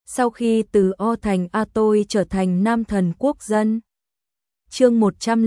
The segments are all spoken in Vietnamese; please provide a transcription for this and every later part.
sau khi từ O thành A tôi trở thành nam thần quốc dân. Chương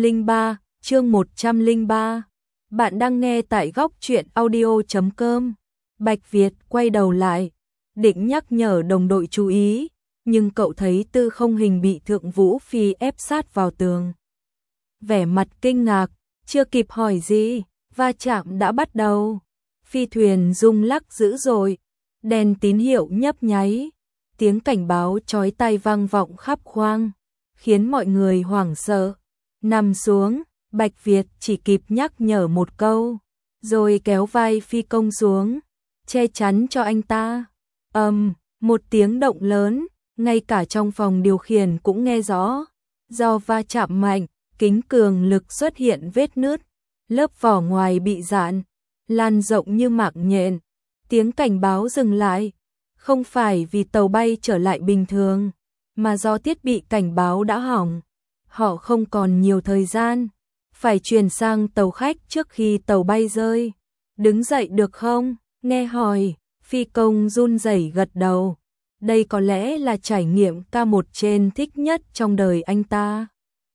103. Bạn đang nghe tại góc truyện audio.com. Bạch Việt quay đầu lại, định nhắc nhở đồng đội chú ý, nhưng cậu thấy Tư Không Hình bị Thượng Vũ Phi ép sát vào tường. Vẻ mặt kinh ngạc, chưa kịp hỏi gì, va chạm đã bắt đầu. Phi thuyền rung lắc dữ dội, đèn tín hiệu nhấp nháy, tiếng cảnh báo chói tai vang vọng khắp khoang, khiến mọi người hoảng sợ. Nằm xuống, Bạch Việt chỉ kịp nhắc nhở một câu, rồi kéo vai phi công xuống, che chắn cho anh ta. Một tiếng động lớn, ngay cả trong phòng điều khiển cũng nghe rõ. Do va chạm mạnh, kính cường lực xuất hiện vết nứt, lớp vỏ ngoài bị rạn, lan rộng như mạng nhện. Tiếng cảnh báo dừng lại, không phải vì tàu bay trở lại bình thường, mà do thiết bị cảnh báo đã hỏng. Họ không còn nhiều thời gian, phải chuyển sang tàu khách trước khi tàu bay rơi. Đứng dậy được không? Nghe hỏi, phi công run rẩy gật đầu. Đây có lẽ là trải nghiệm K1 trên thích nhất trong đời anh ta.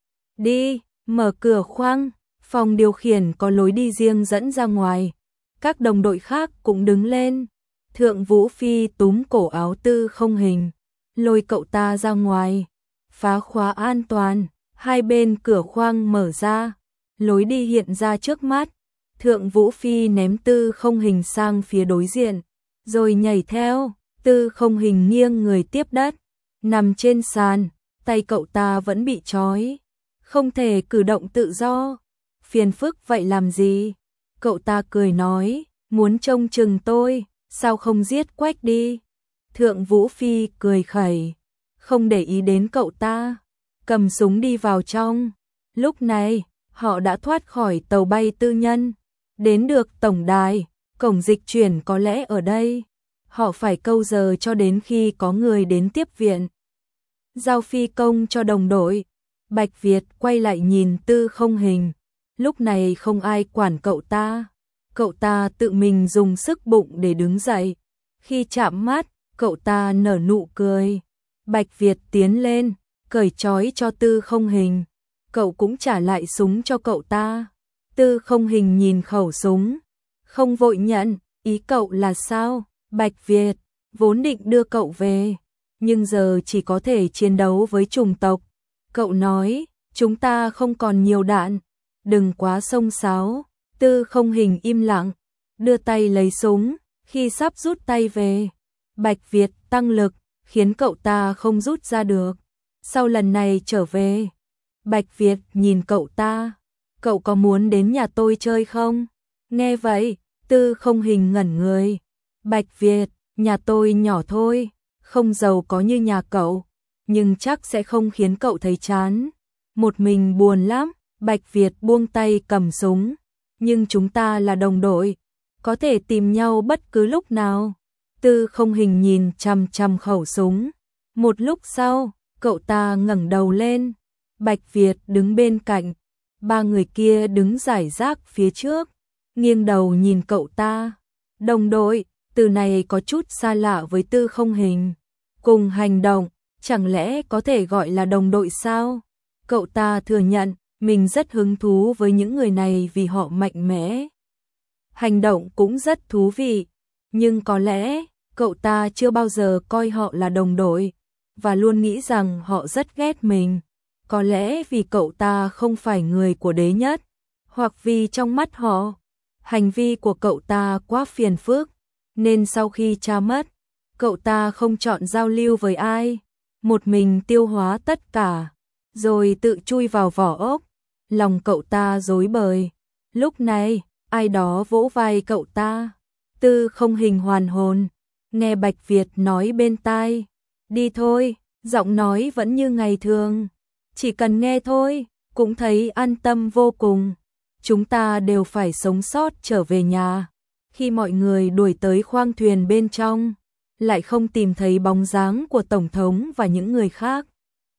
Đi, mở cửa khoang, phòng điều khiển có lối đi riêng dẫn ra ngoài. Các đồng đội khác cũng đứng lên. Thượng Vũ Phi túm cổ áo Tư Không Hình, lôi cậu ta ra ngoài, phá khóa an toàn. Hai bên cửa khoang mở ra, lối đi hiện ra trước mắt. Thượng Vũ Phi ném Tư Không Hình sang phía đối diện, rồi nhảy theo. Tư Không Hình nghiêng người tiếp đất, nằm trên sàn, tay cậu ta vẫn bị trói, không thể cử động tự do. Phiền phức vậy làm gì? Cậu ta cười nói, muốn trông chừng tôi, sao không giết Quách đi? Thượng Vũ Phi cười khẩy, không để ý đến cậu ta, cầm súng đi vào trong. Lúc này, họ đã thoát khỏi tàu bay tư nhân, đến được tổng đài, cổng dịch chuyển có lẽ ở đây. Họ phải câu giờ cho đến khi có người đến tiếp viện. Giao phi công cho đồng đội. Bạch Việt quay lại nhìn Tư Không Hình. Lúc này không ai quản cậu ta. Cậu ta tự mình dùng sức bụng để đứng dậy. Khi chạm mắt, cậu ta nở nụ cười. Bạch Việt tiến lên, cởi trói cho Tư Không Hình. Cậu cũng trả lại súng cho cậu ta. Tư Không Hình nhìn khẩu súng, không vội nhận. Ý cậu là sao? Bạch Việt vốn định đưa cậu về, nhưng giờ chỉ có thể chiến đấu với chủng tộc. Cậu nói, chúng ta không còn nhiều đạn, đừng quá xông xáo. Tư Không Hình im lặng, đưa tay lấy súng. Khi sắp rút tay về, Bạch Việt tăng lực, khiến cậu ta không rút ra được. Sau lần này trở về, Bạch Việt nhìn cậu ta, cậu có muốn đến nhà tôi chơi không? Nghe vậy, Tư Không Hình ngẩn người. Bạch Việt, nhà tôi nhỏ thôi, không giàu có như nhà cậu, nhưng chắc sẽ không khiến cậu thấy chán. Một mình buồn lắm. Bạch Việt buông tay cầm súng, nhưng chúng ta là đồng đội, có thể tìm nhau bất cứ lúc nào. Tư Không Hình nhìn chằm chằm khẩu súng. Một lúc sau, cậu ta ngẩng đầu lên. Bạch Việt đứng bên cạnh, ba người kia đứng rải rác phía trước, nghiêng đầu nhìn cậu ta. Đồng đội, từ này có chút xa lạ với Tư Không Hình. Cùng hành động, chẳng lẽ có thể gọi là đồng đội sao? Cậu ta thừa nhận, mình rất hứng thú với những người này vì họ mạnh mẽ. Hành động cũng rất thú vị, nhưng có lẽ cậu ta chưa bao giờ coi họ là đồng đội, và luôn nghĩ rằng họ rất ghét mình. Có lẽ vì cậu ta không phải người của đế nhất, hoặc vì trong mắt họ, hành vi của cậu ta quá phiền phức, nên sau khi cha mất, cậu ta không chọn giao lưu với ai, một mình tiêu hóa tất cả, rồi tự chui vào vỏ ốc. Lòng cậu ta rối bời. Lúc này, ai đó vỗ vai cậu ta. Tư Không Hình hoàn hồn, nghe Bạch Việt nói bên tai. Đi thôi, giọng nói vẫn như ngày thường. Chỉ cần nghe thôi, cũng thấy an tâm vô cùng. Chúng ta đều phải sống sót trở về nhà. Khi mọi người đuổi tới khoang thuyền bên trong, lại không tìm thấy bóng dáng của Tổng thống và những người khác.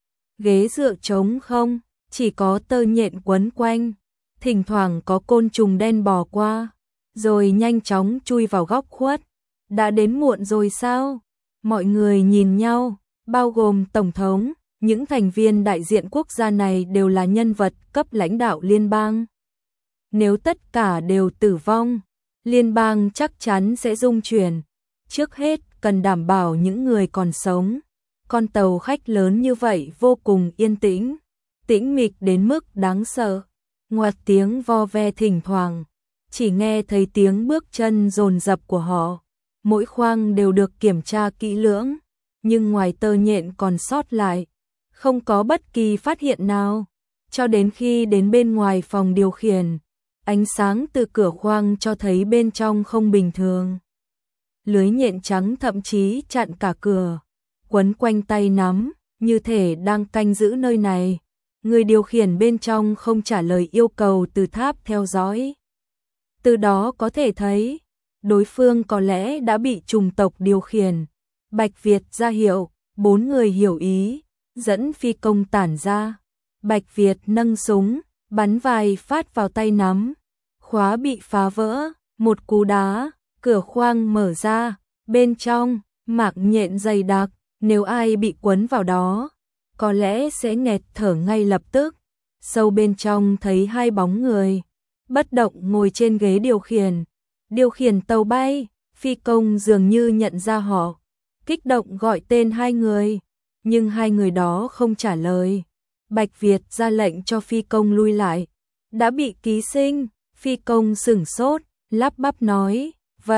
Ghế dựa trống không, chỉ có tơ nhện quấn quanh, thỉnh thoảng có côn trùng đen bò qua, rồi nhanh chóng chui vào góc khuất. Đã đến muộn rồi sao? Mọi người nhìn nhau, bao gồm Tổng thống, những thành viên đại diện quốc gia này đều là nhân vật cấp lãnh đạo liên bang. Nếu tất cả đều tử vong, liên bang chắc chắn sẽ rung chuyển. Trước hết, cần đảm bảo những người còn sống. Con tàu khách lớn như vậy vô cùng yên tĩnh, tĩnh mịch đến mức đáng sợ. Ngoặt tiếng vo ve thỉnh thoảng, chỉ nghe thấy tiếng bước chân dồn dập của họ. Mỗi khoang đều được kiểm tra kỹ lưỡng, nhưng ngoài tơ nhện còn sót lại, không có bất kỳ phát hiện nào. Cho đến khi đến bên ngoài phòng điều khiển, ánh sáng từ cửa khoang cho thấy bên trong không bình thường. Lưới nhện trắng thậm chí chặn cả cửa, quấn quanh tay nắm, như thể đang canh giữ nơi này. Người điều khiển bên trong không trả lời yêu cầu từ tháp theo dõi. Từ đó có thể thấy, đối phương có lẽ đã bị chủng tộc điều khiển. Bạch Việt ra hiệu, 4 người hiểu ý, dẫn phi công tản ra. Bạch Việt nâng súng, bắn vài phát vào tay nắm. Khóa bị phá vỡ, một cú đá, cửa khoang mở ra, bên trong, mạc nhện dày đặc, nếu ai bị quấn vào đó, có lẽ sẽ nghẹt thở ngay lập tức. Sâu bên trong thấy 2 bóng người, bất động ngồi trên ghế điều khiển tàu bay. Phi công dường như nhận ra họ, kích động gọi tên 2 người, nhưng 2 người đó không trả lời. Bạch Việt ra lệnh cho phi công lui lại. Đã bị ký sinh. Phi công sửng sốt, lắp bắp nói,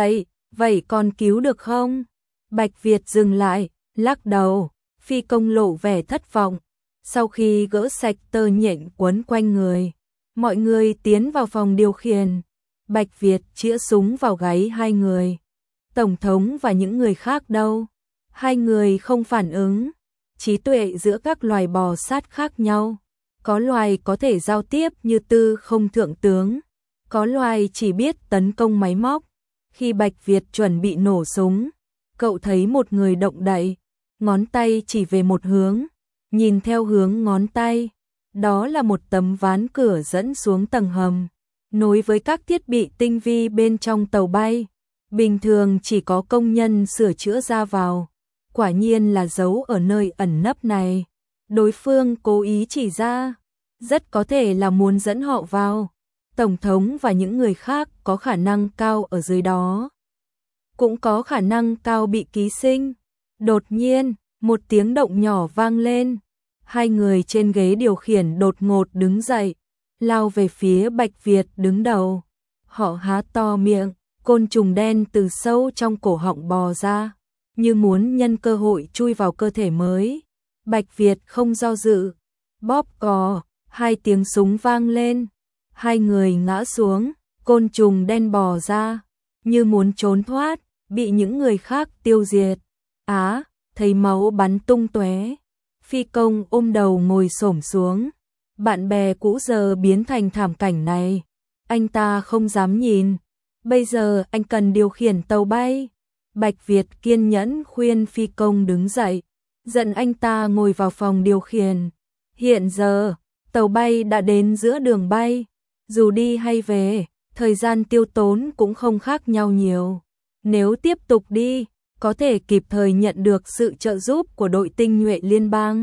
vậy còn cứu được không? Bạch Việt dừng lại, lắc đầu. Phi công lộ vẻ thất vọng. Sau khi gỡ sạch tơ nhện quấn quanh người, mọi người tiến vào phòng điều khiển. Bạch Việt chĩa súng vào gáy 2 người. Tổng thống và những người khác đâu? 2 người không phản ứng. Trí tuệ giữa các loài bò sát khác nhau. Có loài có thể giao tiếp như Tư Không thượng tướng, có loài chỉ biết tấn công máy móc. Khi Bạch Việt chuẩn bị nổ súng, cậu thấy một người động đậy, ngón tay chỉ về một hướng, nhìn theo hướng ngón tay, đó là một tấm ván cửa dẫn xuống tầng hầm, nối với các thiết bị tinh vi bên trong tàu bay. Bình thường chỉ có công nhân sửa chữa ra vào. Quả nhiên là giấu ở nơi ẩn nấp này. Đối phương cố ý chỉ ra, rất có thể là muốn dẫn họ vào. Tổng thống và những người khác có khả năng cao ở dưới đó, cũng có khả năng cao bị ký sinh. Đột nhiên, một tiếng động nhỏ vang lên. 2 người trên ghế điều khiển đột ngột đứng dậy, lao về phía Bạch Việt đứng đầu. Họ há to miệng, côn trùng đen từ sâu trong cổ họng bò ra, như muốn nhân cơ hội chui vào cơ thể mới. Bạch Việt không do dự, bóp cò, 2 tiếng súng vang lên. 2 người ngã xuống, côn trùng đen bò ra, như muốn trốn thoát, bị những người khác tiêu diệt. Thấy máu bắn tung tóe. Phi công ôm đầu ngồi xổm xuống. Bạn bè cũ giờ biến thành thảm cảnh này, anh ta không dám nhìn. Bây giờ anh cần điều khiển tàu bay. Bạch Việt kiên nhẫn khuyên phi công đứng dậy, dẫn anh ta ngồi vào phòng điều khiển. Hiện giờ, tàu bay đã đến giữa đường bay. Dù đi hay về, thời gian tiêu tốn cũng không khác nhau nhiều. Nếu tiếp tục đi, có thể kịp thời nhận được sự trợ giúp của đội tinh nhuệ liên bang.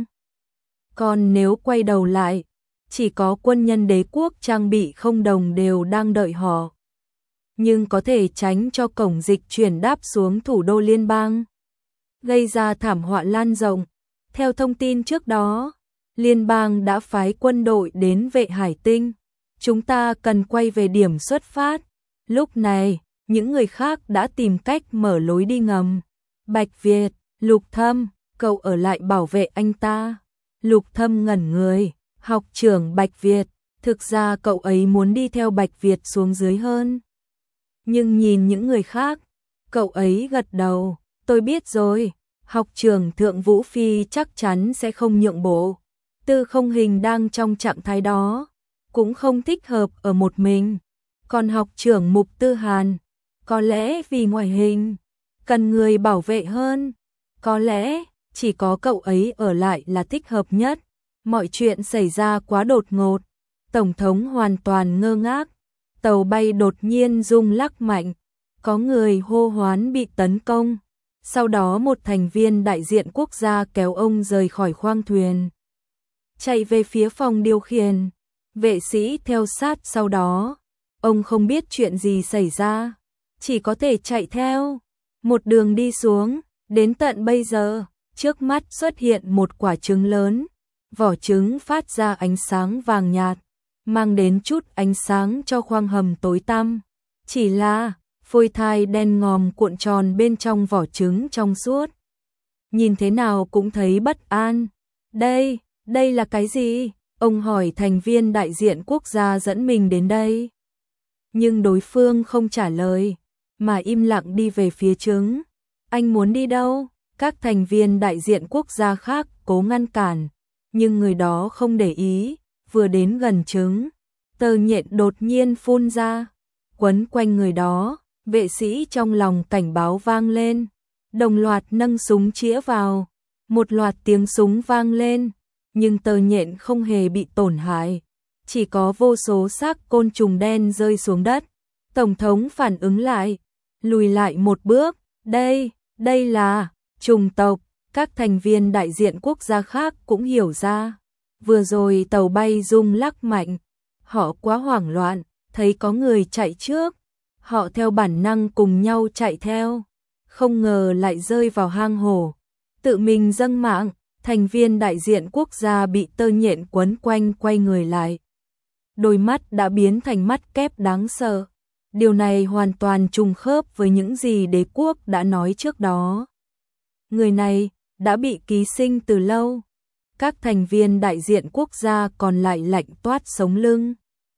Còn nếu quay đầu lại, chỉ có quân nhân đế quốc trang bị không đồng đều đang đợi họ. Nhưng có thể tránh cho cổng dịch chuyển đáp xuống thủ đô liên bang, gây ra thảm họa lan rộng. Theo thông tin trước đó, liên bang đã phái quân đội đến vệ hải tinh. Chúng ta cần quay về điểm xuất phát. Lúc này, những người khác đã tìm cách mở lối đi ngầm. Bạch Việt, Lục Thâm, cậu ở lại bảo vệ anh ta. Lục Thâm ngẩn người, học trưởng Bạch Việt, thực ra cậu ấy muốn đi theo Bạch Việt xuống dưới hơn. Nhưng nhìn những người khác, cậu ấy gật đầu, tôi biết rồi, học trưởng Thượng Vũ Phi chắc chắn sẽ không nhượng bộ. Tư Không Hình đang trong trạng thái đó, cũng không thích hợp ở một mình. Còn học trưởng Mục Tư Hàn, có lẽ vì ngoại hình, cần người bảo vệ hơn. Có lẽ, chỉ có cậu ấy ở lại là thích hợp nhất. Mọi chuyện xảy ra quá đột ngột. Tổng thống hoàn toàn ngơ ngác. Tàu bay đột nhiên rung lắc mạnh. Có người hô hoán bị tấn công. Sau đó một thành viên đại diện quốc gia kéo ông rời khỏi khoang thuyền, chạy về phía phòng điều khiển. Vệ sĩ theo sát sau đó. Ông không biết chuyện gì xảy ra, chỉ có thể chạy theo. Một đường đi xuống, đến tận bây giờ, trước mắt xuất hiện một quả trứng lớn. Vỏ trứng phát ra ánh sáng vàng nhạt, mang đến chút ánh sáng cho khoang hầm tối tăm. Chỉ là phôi thai đen ngòm cuộn tròn bên trong vỏ trứng trong suốt. Nhìn thế nào cũng thấy bất an. Đây là cái gì? Ông hỏi thành viên đại diện quốc gia dẫn mình đến đây. Nhưng đối phương không trả lời, mà im lặng đi về phía trứng. Anh muốn đi đâu? Các thành viên đại diện quốc gia khác cố ngăn cản, nhưng người đó không để ý. Vừa đến gần trứng, tơ nhện đột nhiên phun ra, quấn quanh người đó. Vệ sĩ trong lòng cảnh báo vang lên, đồng loạt nâng súng chĩa vào. Một loạt tiếng súng vang lên, nhưng tơ nhện không hề bị tổn hại, chỉ có vô số xác côn trùng đen rơi xuống đất. Tổng thống phản ứng lại, lùi lại một bước. Đây là trùng tộc. Các thành viên đại diện quốc gia khác cũng hiểu ra. Vừa rồi tàu bay rung lắc mạnh, họ quá hoảng loạn, thấy có người chạy trước, họ theo bản năng cùng nhau chạy theo, không ngờ lại rơi vào hang hổ, tự mình dâng mạng. Thành viên đại diện quốc gia bị tơ nhện quấn quanh quay người lại, đôi mắt đã biến thành mắt kép đáng sợ. Điều này hoàn toàn trùng khớp với những gì đế quốc đã nói trước đó. Người này đã bị ký sinh từ lâu. Các thành viên đại diện quốc gia còn lại lạnh toát sống lưng.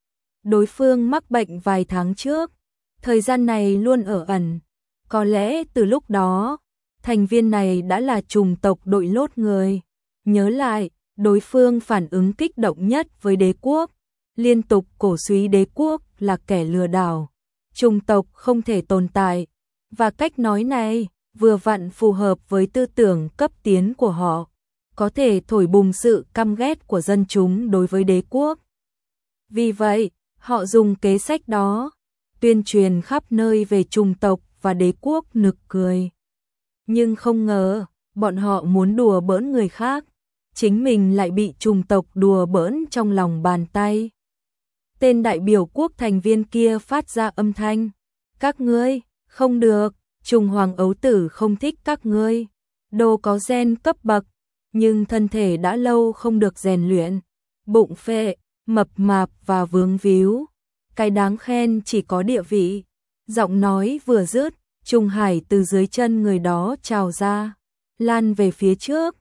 Đối phương mắc bệnh vài tháng trước, thời gian này luôn ở ẩn. Có lẽ từ lúc đó, thành viên này đã là trùng tộc đội lốt người. Nhớ lại, đối phương phản ứng kích động nhất với đế quốc, liên tục cổ suý đế quốc là kẻ lừa đảo, trùng tộc không thể tồn tại. Và cách nói này vừa vặn phù hợp với tư tưởng cấp tiến của họ, có thể thổi bùng sự căm ghét của dân chúng đối với đế quốc. Vì vậy, họ dùng kế sách đó, tuyên truyền khắp nơi về trùng tộc và đế quốc nực cười. Nhưng không ngờ, bọn họ muốn đùa bỡn người khác, chính mình lại bị trùng tộc đùa bỡn trong lòng bàn tay. Tên đại biểu quốc thành viên kia phát ra âm thanh. Các ngươi, không được, trùng hoàng ấu tử không thích các ngươi. Đồ có gen cấp bậc, nhưng thân thể đã lâu không được rèn luyện. Bụng phệ, mập mạp và vướng víu. Cái đáng khen chỉ có địa vị. Giọng nói vừa dứt, trùng hải từ dưới chân người đó trào ra, lan về phía trước.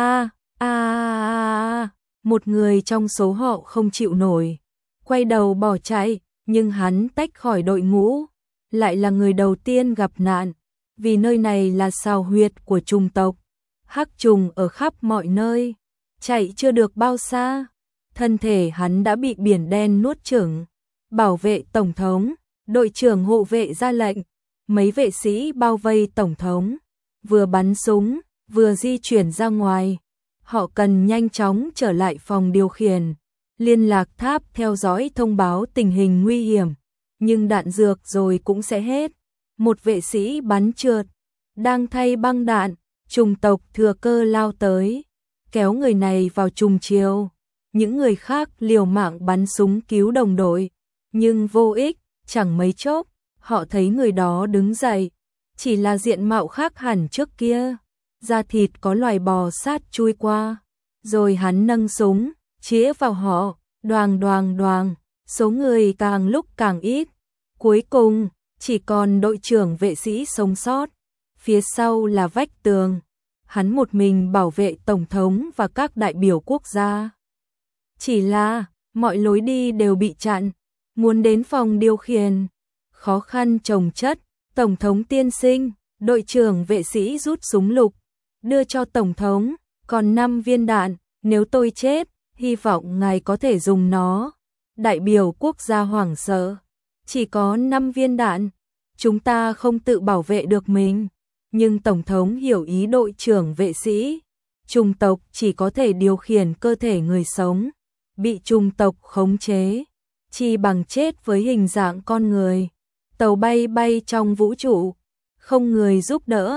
Một người trong số họ không chịu nổi, quay đầu bỏ chạy, nhưng hắn tách khỏi đội ngũ, lại là người đầu tiên gặp nạn, vì nơi này là xào huyệt của trùng tộc. Hắc trùng ở khắp mọi nơi, chạy chưa được bao xa, thân thể hắn đã bị biển đen nuốt chửng. Bảo vệ tổng thống, đội trưởng hộ vệ ra lệnh, mấy vệ sĩ bao vây tổng thống, vừa bắn súng, vừa di chuyển ra ngoài. Họ cần nhanh chóng trở lại phòng điều khiển, liên lạc tháp theo dõi thông báo tình hình nguy hiểm, nhưng đạn dược rồi cũng sẽ hết. Một vệ sĩ bắn trượt, đang thay băng đạn, trùng tộc thừa cơ lao tới, kéo người này vào trùng chiều. Những người khác liều mạng bắn súng cứu đồng đội, nhưng vô ích. Chẳng mấy chốc, họ thấy người đó đứng dậy, chỉ là diện mạo khác hẳn trước kia, da thịt có loài bò sát chui qua, rồi hắn nâng súng, chĩa vào họ, đoàng đoàng đoàng, số người càng lúc càng ít, cuối cùng, chỉ còn đội trưởng vệ sĩ sống sót, phía sau là vách tường, hắn một mình bảo vệ tổng thống và các đại biểu quốc gia. Chỉ là, mọi lối đi đều bị chặn, muốn đến phòng điều khiển, khó khăn chồng chất. Tổng thống tiên sinh, đội trưởng vệ sĩ rút súng lục, đưa cho tổng thống, còn 5 viên đạn, nếu tôi chết, hy vọng ngài có thể dùng nó. Đại biểu quốc gia hoảng sợ, chỉ có 5 viên đạn, chúng ta không tự bảo vệ được mình. Nhưng tổng thống hiểu ý đội trưởng vệ sĩ, trùng tộc chỉ có thể điều khiển cơ thể người sống, bị trùng tộc khống chế, chỉ bằng chết với hình dạng con người. Tàu bay bay trong vũ trụ, không người giúp đỡ,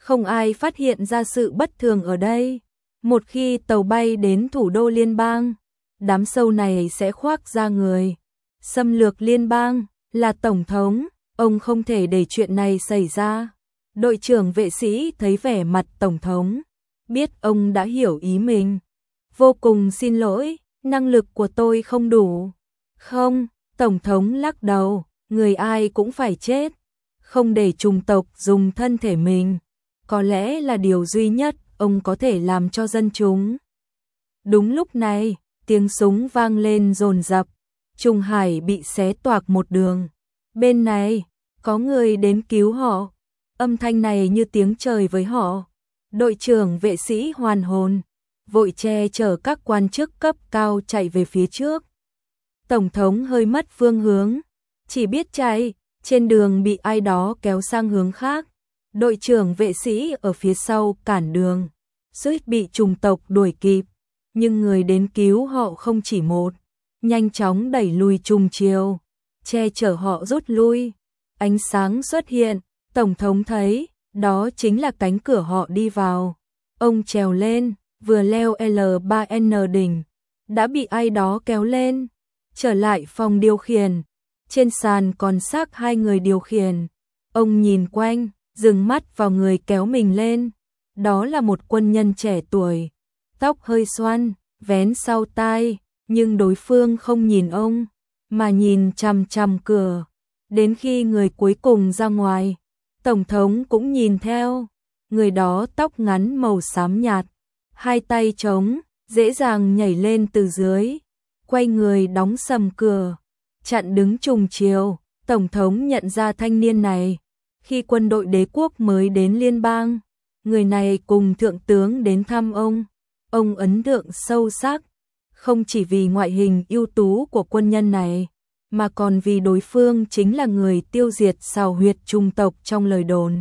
Không ai phát hiện ra sự bất thường ở đây. Một khi tàu bay đến thủ đô liên bang, đám sâu này sẽ khoác ra người xâm lược liên bang, là tổng thống, ông không thể để chuyện này xảy ra. Đội trưởng vệ sĩ thấy vẻ mặt tổng thống, biết ông đã hiểu ý mình. Vô cùng xin lỗi, năng lực của tôi không đủ. Không, tổng thống lắc đầu, người ai cũng phải chết. Không để chủng tộc dùng thân thể mình, có lẽ là điều duy nhất ông có thể làm cho dân chúng. Đúng lúc này, tiếng súng vang lên dồn dập, Trung Hải bị xé toạc một đường. Bên này, có người đến cứu họ. Âm thanh này như tiếng trời với họ. Đội trưởng vệ sĩ hoàn hồn, vội che chở các quan chức cấp cao chạy về phía trước. Tổng thống hơi mất phương hướng, chỉ biết chạy, trên đường bị ai đó kéo sang hướng khác. Đội trưởng vệ sĩ ở phía sau cản đường, suýt bị chủng tộc đuổi kịp, nhưng người đến cứu họ không chỉ một, nhanh chóng đẩy lùi trùng chiều, che chở họ rút lui. Ánh sáng xuất hiện, tổng thống thấy, đó chính là cánh cửa họ đi vào. Ông trèo lên, vừa leo L3N đỉnh, đã bị ai đó kéo lên, trở lại phòng điều khiển. Trên sàn còn xác hai người điều khiển. Ông nhìn quanh, dừng mắt vào người kéo mình lên. Đó là một quân nhân trẻ tuổi, tóc hơi xoăn, vén sau tai, nhưng đối phương không nhìn ông, mà nhìn chằm chằm cửa. Đến khi người cuối cùng ra ngoài, tổng thống cũng nhìn theo. Người đó tóc ngắn màu xám nhạt, hai tay trống, dễ dàng nhảy lên từ dưới, quay người đóng sầm cửa, chặn đứng trùng chiều. Tổng thống nhận ra thanh niên này khi quân đội đế quốc mới đến liên bang. Người này cùng thượng tướng đến thăm ông ấn tượng sâu sắc, không chỉ vì ngoại hình ưu tú của quân nhân này, mà còn vì đối phương chính là người tiêu diệt xào huyệt chủng tộc trong lời đồn.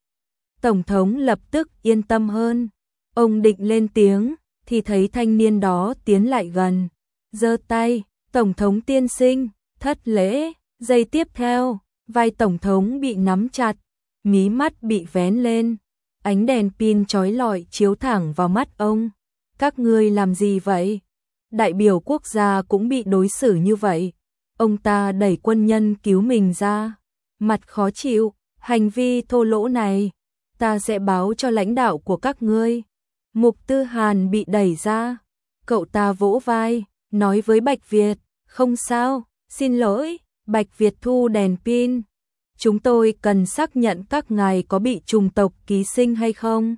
Tổng thống lập tức yên tâm hơn. Ông định lên tiếng, thì thấy thanh niên đó tiến lại gần, giơ tay, tổng thống tiên sinh, thất lễ. Giây tiếp theo, vai tổng thống bị nắm chặt, mí mắt bị vén lên, ánh đèn pin chói lọi chiếu thẳng vào mắt ông. Các ngươi làm gì vậy? Đại biểu quốc gia cũng bị đối xử như vậy. Ông ta đẩy quân nhân cứu mình ra, mặt khó chịu, hành vi thô lỗ này, ta sẽ báo cho lãnh đạo của các ngươi. Mục Tư Hàn bị đẩy ra, cậu ta vỗ vai, nói với Bạch Việt, không sao, xin lỗi. Bạch Việt thu đèn pin. Chúng tôi cần xác nhận các ngài có bị chủng tộc ký sinh hay không.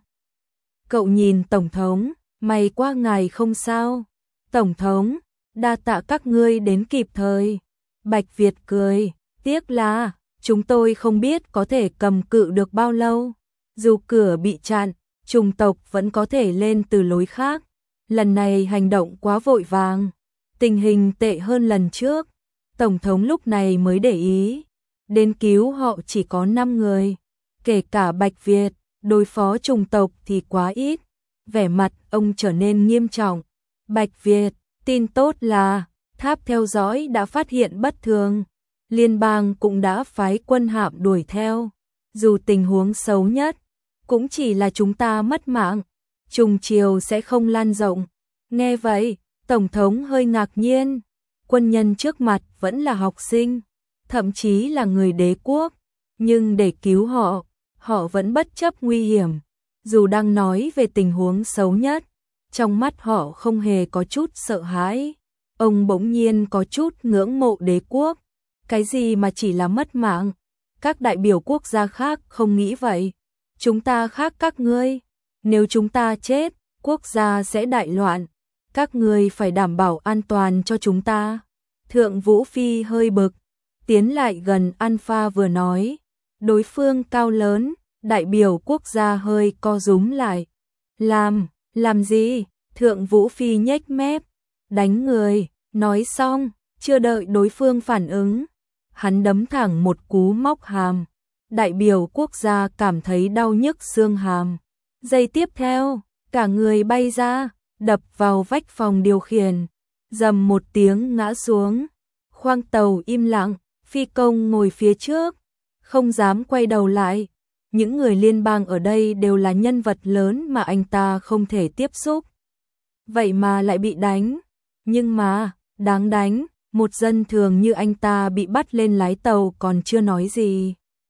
Cậu nhìn tổng thống, may quá ngài không sao. Tổng thống, đa tạ các ngươi đến kịp thời. Bạch Việt cười, tiếc là chúng tôi không biết có thể cầm cự được bao lâu. Dù cửa bị chặn, chủng tộc vẫn có thể lên từ lối khác. Lần này hành động quá vội vàng, tình hình tệ hơn lần trước. Tổng thống lúc này mới để ý, đến cứu họ chỉ có 5 người, kể cả Bạch Việt, đối phó chủng tộc thì quá ít. Vẻ mặt ông trở nên nghiêm trọng. Bạch Việt, tin tốt là tháp theo dõi đã phát hiện bất thường, liên bang cũng đã phái quân hạm đuổi theo. Dù tình huống xấu nhất, cũng chỉ là chúng ta mất mạng, trùng chiều sẽ không lan rộng. Nghe vậy, tổng thống hơi ngạc nhiên. Quân nhân trước mặt vẫn là học sinh, thậm chí là người đế quốc, nhưng để cứu họ vẫn bất chấp nguy hiểm. Dù đang nói về tình huống xấu nhất, trong mắt họ không hề có chút sợ hãi. Ông bỗng nhiên có chút ngưỡng mộ đế quốc. Cái gì mà chỉ là mất mạng? Các đại biểu quốc gia khác không nghĩ vậy. Chúng ta khác các ngươi. Nếu chúng ta chết, quốc gia sẽ đại loạn. Các ngươi phải đảm bảo an toàn cho chúng ta. Thượng Vũ Phi hơi bực, tiến lại gần Alpha vừa nói. Đối phương cao lớn, đại biểu quốc gia hơi co rúm lại. Làm gì? Thượng Vũ Phi nhếch mép, đánh người. Nói xong, chưa đợi đối phương phản ứng, hắn đấm thẳng một cú móc hàm. Đại biểu quốc gia cảm thấy đau nhức xương hàm. Giây tiếp theo, cả người bay ra, đập vào vách phòng điều khiển, rầm một tiếng ngã xuống. Khoang tàu im lặng, phi công ngồi phía trước, không dám quay đầu lại, những người liên bang ở đây đều là nhân vật lớn mà anh ta không thể tiếp xúc. Vậy mà lại bị đánh. Nhưng mà, đáng đánh, một dân thường như anh ta bị bắt lên lái tàu còn chưa nói gì.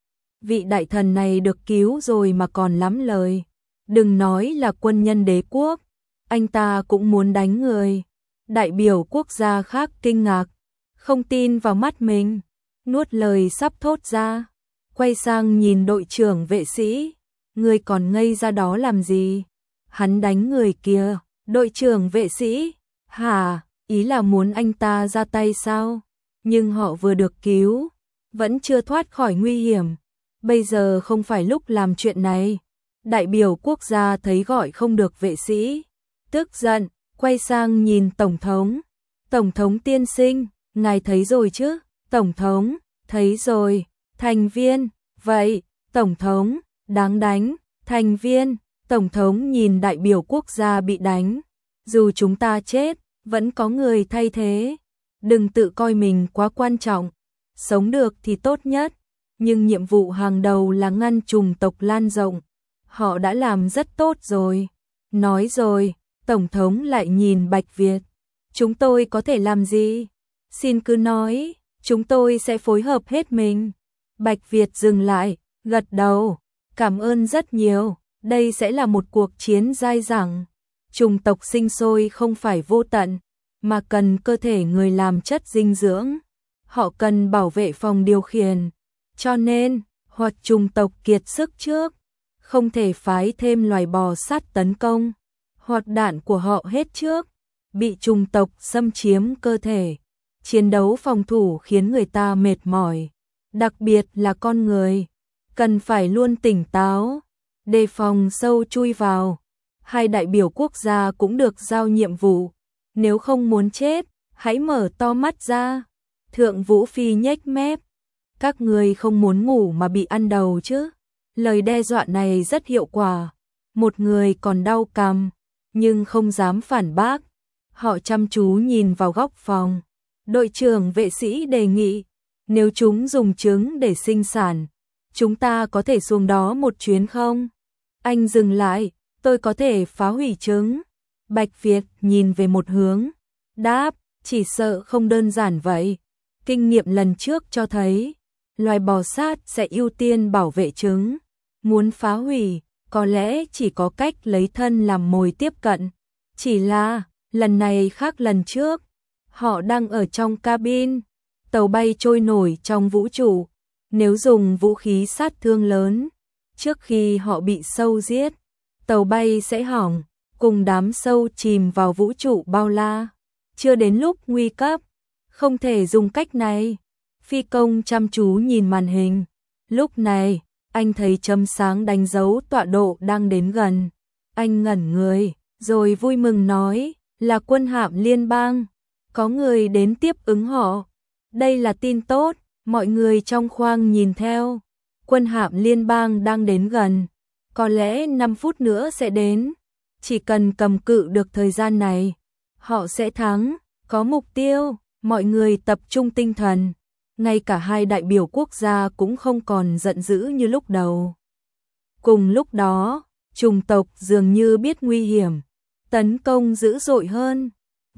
Vị đại thần này được cứu rồi mà còn lắm lời. Đừng nói là quân nhân đế quốc, anh ta cũng muốn đánh người. Đại biểu quốc gia khác kinh ngạc, không tin vào mắt mình, nuốt lời sắp thốt ra. Quay sang nhìn đội trưởng vệ sĩ, người còn ngây ra đó làm gì? Hắn đánh người kia. Đội trưởng vệ sĩ, hả, ý là muốn anh ta ra tay sao? Nhưng họ vừa được cứu, vẫn chưa thoát khỏi nguy hiểm. Bây giờ không phải lúc làm chuyện này. Đại biểu quốc gia thấy gọi không được vệ sĩ, tức giận, quay sang nhìn Tổng thống. Tổng thống tiên sinh, ngài thấy rồi chứ? Tổng thống, thấy rồi. Thành viên, vậy, Tổng thống, đáng đánh. Thành viên, Tổng thống nhìn đại biểu quốc gia bị đánh. Dù chúng ta chết, vẫn có người thay thế. Đừng tự coi mình quá quan trọng. Sống được thì tốt nhất. Nhưng nhiệm vụ hàng đầu là ngăn chủng tộc lan rộng. Họ đã làm rất tốt rồi. Nói rồi, Tổng thống lại nhìn Bạch Việt. Chúng tôi có thể làm gì? Xin cứ nói, chúng tôi sẽ phối hợp hết mình. Bạch Việt dừng lại, gật đầu. Cảm ơn rất nhiều. Đây sẽ là một cuộc chiến dai dẳng. Chủng tộc sinh sôi không phải vô tận, mà cần cơ thể người làm chất dinh dưỡng. Họ cần bảo vệ phòng điều khiển. Cho nên, hoặc chủng tộc kiệt sức trước, không thể phái thêm loài bò sát tấn công, hoặc đạn của họ hết trước, bị chủng tộc xâm chiếm cơ thể. Chiến đấu phòng thủ khiến người ta mệt mỏi, đặc biệt là con người, cần phải luôn tỉnh táo, đề phòng sâu chui vào. Hai đại biểu quốc gia cũng được giao nhiệm vụ, nếu không muốn chết, hãy mở to mắt ra. Thượng Vũ Phi nhếch mép, các người không muốn ngủ mà bị ăn đầu chứ? Lời đe dọa này rất hiệu quả. Một người còn đau cằm, nhưng không dám phản bác. Họ chăm chú nhìn vào góc phòng. Đội trưởng vệ sĩ đề nghị, nếu chúng dùng trứng để sinh sản, chúng ta có thể xuống đó một chuyến không? Anh dừng lại, tôi có thể phá hủy trứng. Bạch Việt nhìn về một hướng, đáp, chỉ sợ không đơn giản vậy. Kinh nghiệm lần trước cho thấy, loài bò sát sẽ ưu tiên bảo vệ trứng. Muốn phá hủy, có lẽ chỉ có cách lấy thân làm mồi tiếp cận. Chỉ là, lần này khác lần trước. Họ đang ở trong cabin, tàu bay trôi nổi trong vũ trụ. Nếu dùng vũ khí sát thương lớn, trước khi họ bị sâu giết, tàu bay sẽ hỏng, cùng đám sâu chìm vào vũ trụ bao la. Chưa đến lúc nguy cấp, không thể dùng cách này. Phi công chăm chú nhìn màn hình. Lúc này, anh thấy chấm sáng đánh dấu tọa độ đang đến gần. Anh ngẩn người, rồi vui mừng nói, là quân hạm liên bang. Có người đến tiếp ứng họ. Đây là tin tốt, mọi người trong khoang nhìn theo. Quân hạm liên bang đang đến gần. Có lẽ 5 phút nữa sẽ đến. Chỉ cần cầm cự được thời gian này, họ sẽ thắng. Có mục tiêu, mọi người tập trung tinh thần. Ngay cả hai đại biểu quốc gia cũng không còn giận dữ như lúc đầu. Cùng lúc đó, chủng tộc dường như biết nguy hiểm, tấn công dữ dội hơn.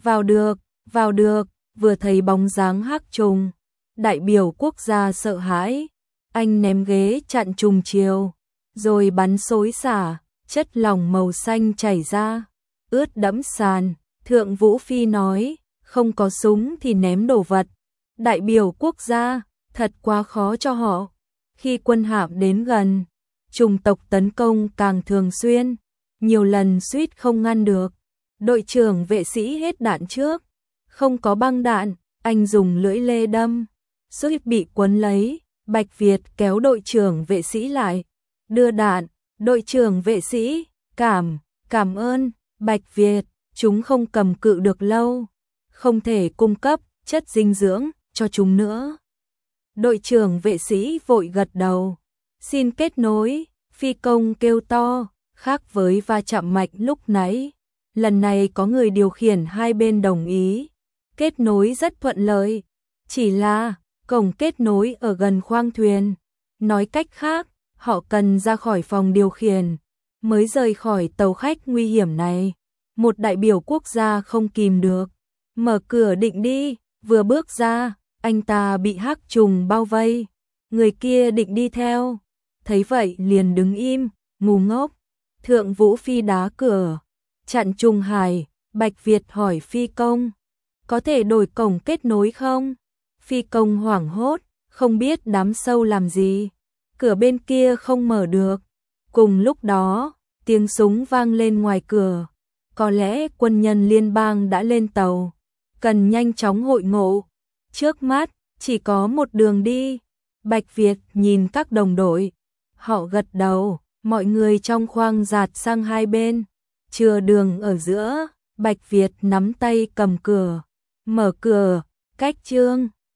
Vào được, vừa thấy bóng dáng hắc trùng. Đại biểu quốc gia sợ hãi, anh ném ghế chặn trùng chiều, rồi bắn xối xả, chất lỏng màu xanh chảy ra, ướt đẫm sàn. Thượng Vũ Phi nói, không có súng thì ném đồ vật. Đại biểu quốc gia, thật quá khó cho họ. Khi quân hạm đến gần, chủng tộc tấn công càng thường xuyên, nhiều lần suýt không ngăn được. Đội trưởng vệ sĩ hết đạn trước, không có băng đạn, anh dùng lưỡi lê đâm, suýt bị quấn lấy. Bạch Việt kéo đội trưởng vệ sĩ lại, đưa đạn. Đội trưởng vệ sĩ, cảm ơn. Bạch Việt, chúng không cầm cự được lâu, không thể cung cấp chất dinh dưỡng cho chúng nữa. Đội trưởng vệ sĩ vội gật đầu. Xin kết nối. Phi công kêu to, khác với va chạm mạnh lúc nãy. Lần này có người điều khiển hai bên đồng ý. Kết nối rất thuận lợi. Chỉ là, cổng kết nối ở gần khoang thuyền. Nói cách khác, Họ cần ra khỏi phòng điều khiển, mới rời khỏi tàu khách nguy hiểm này. Một đại biểu quốc gia không kìm được, mở cửa định đi, vừa bước ra, anh ta bị hắc trùng bao vây. Người kia định đi theo, thấy vậy liền đứng im, ngu ngốc. Thượng Vũ Phi đá cửa, chặn Trung Hải. Bạch Việt hỏi phi công, có thể đổi cổng kết nối không? Phi công hoảng hốt, không biết đám sâu làm gì. Cửa bên kia không mở được. Cùng lúc đó, tiếng súng vang lên ngoài cửa. Có lẽ quân nhân liên bang đã lên tàu, cần nhanh chóng hội ngộ. Trước mắt, chỉ có một đường đi. Bạch Việt nhìn các đồng đội. Họ gật đầu, mọi người trong khoang dạt sang hai bên. Chừa đường ở giữa, Bạch Việt nắm tay cầm cửa. Mở cửa, cách Trương